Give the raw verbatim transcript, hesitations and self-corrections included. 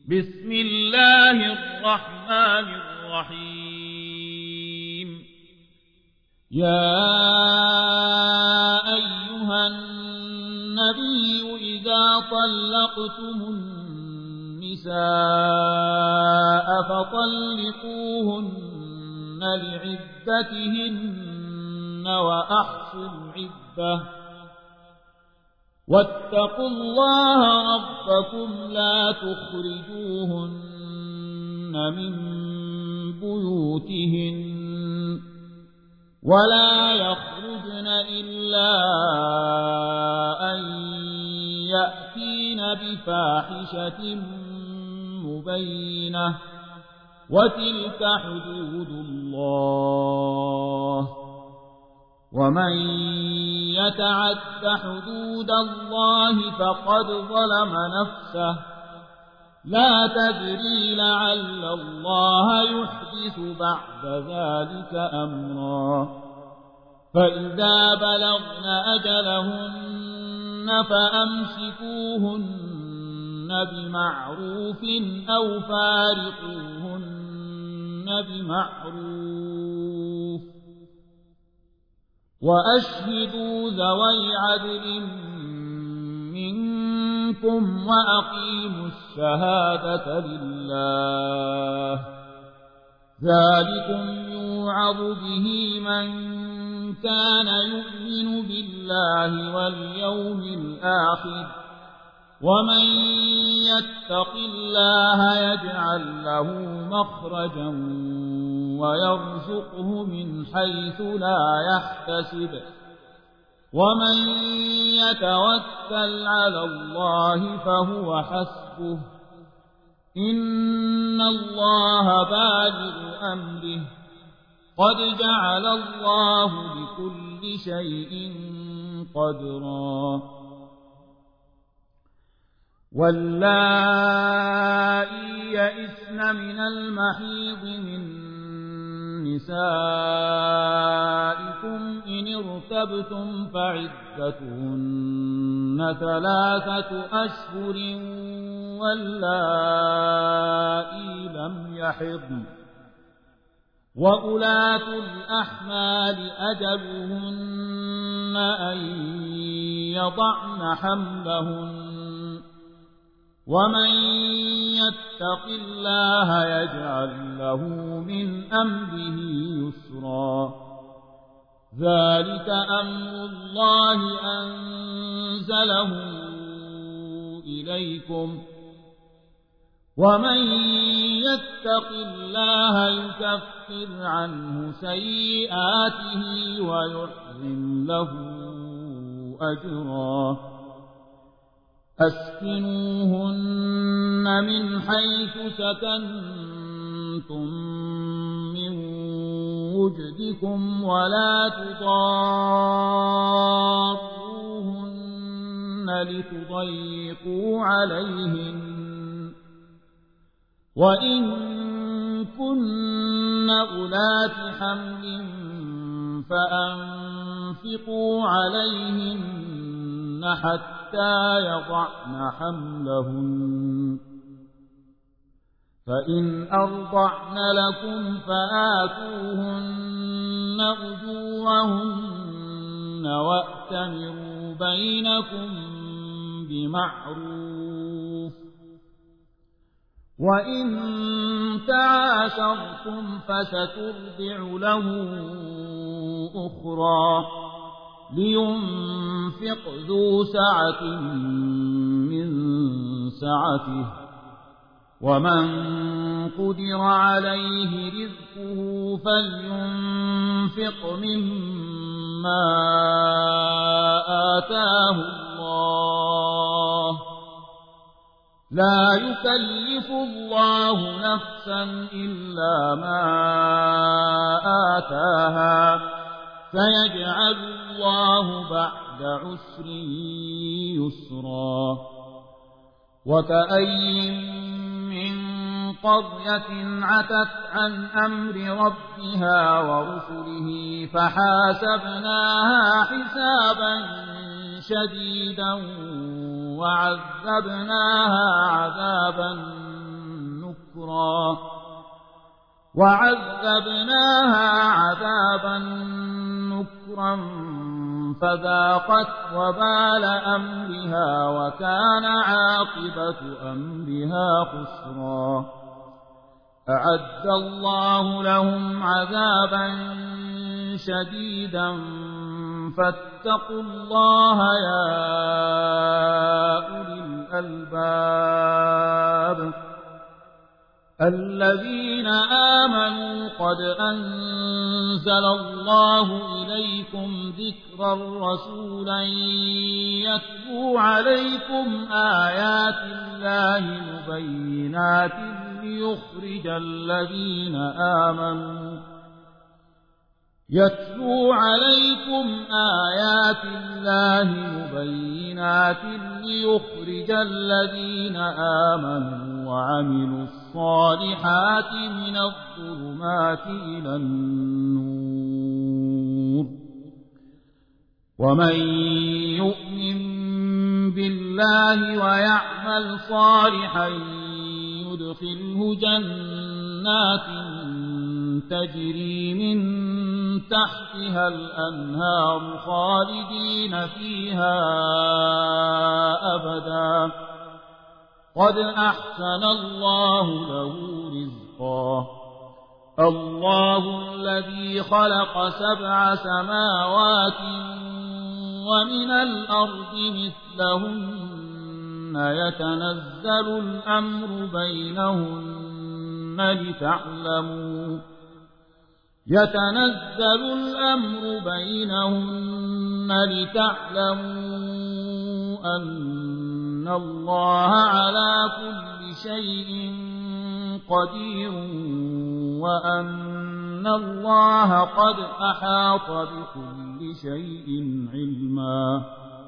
بسم الله الرحمن الرحيم. يا أيها النبي إذا طلقتم النساء فطلقوهن لعدتهن وأحصوا العدة واتقوا الله ربكم لا تخرجوهن من بيوتهن ولا يخرجن إلا أن يأتين بفاحشة مبينة وتلك حدود الله ومن يتعد حدود الله فقد ظلم نفسه لا تدري لعل الله يحدث بعد ذلك أمرا فإذا بلغن أجلهن فأمسكوهن بمعروف أو فارقوهن بمعروف وأشهدوا ذوي عدل منكم وأقيموا الشهادة لله ذلكم يوعظ به من كان يؤمن بالله واليوم الآخر ومن يتق الله يجعل له مخرجا ويرزقه من حيث لا يحتسب ومن يتوكل على الله فهو حسبه إن الله بالغ أمره قد جعل الله لكل شيء قدرا واللائي يئسن من المحيض من نسائكم إن ارتبتم فعدتهن ثلاثة أشهر واللائي لم يحضن وأولاة الأحمال أجلهن أن يضعن حملهن ومن يتق الله يجعل له من أمره يسرا ذلك أمر الله أنزله إليكم ومن يتق الله يكفر عنه سيئاته ويعظم له أجرا أسكنوهن من حيث سكنتم من وجدكم ولا تضاروهن لتضيقوا عليهن وإن كن أولات حمل فأنفقوا عليهن حتى يضعن حملهن فإن أرضعن لكم فآتوهن أجورهن وأتمروا بينكم بمعروف وإن تعاشرتم فسترضع له أخرى لينفق ذو سعة من سعته ومن قدر عليه رزقه فلينفق مما آتاه الله لا يكلف الله نفسا إلا ما آتاها فيجعل الله بعد عسر يسرا وكأي من قرية عتت عن أمر ربها ورسله فحاسبناها حسابا شديدا وعذبناها عذابا كفرا وعذبناها عذابا نكرا فذاقت وبال أمرها وكان عاقبة أمرها خسرا أعد الله لهم عذابا شديدا فاتقوا الله يا أولي الألباب الذين آمنوا قد أنزل الله إليكم ذكرا رسولا يتلو عليكم آيات الله مبينات ليخرج الذين آمنوا يتلو عليكم آيات الله مبينات ليخرج الذين آمنوا وعملوا الصالحات من الظلمات إلى النور ومن يؤمن بالله ويعمل صالحا يدخله جنات تجري من تحتها الأنهار خالدين فيها أبدا قد أحسن الله له رزقا الله الذي خلق سبع سماوات ومن الأرض مثلهن يتنزل الأمر بينهن لتعلموا يتنزل الأمر بينهن لتعلموا أن الله على كل شيء قدير وأن الله قد أحاط بكل شيء علما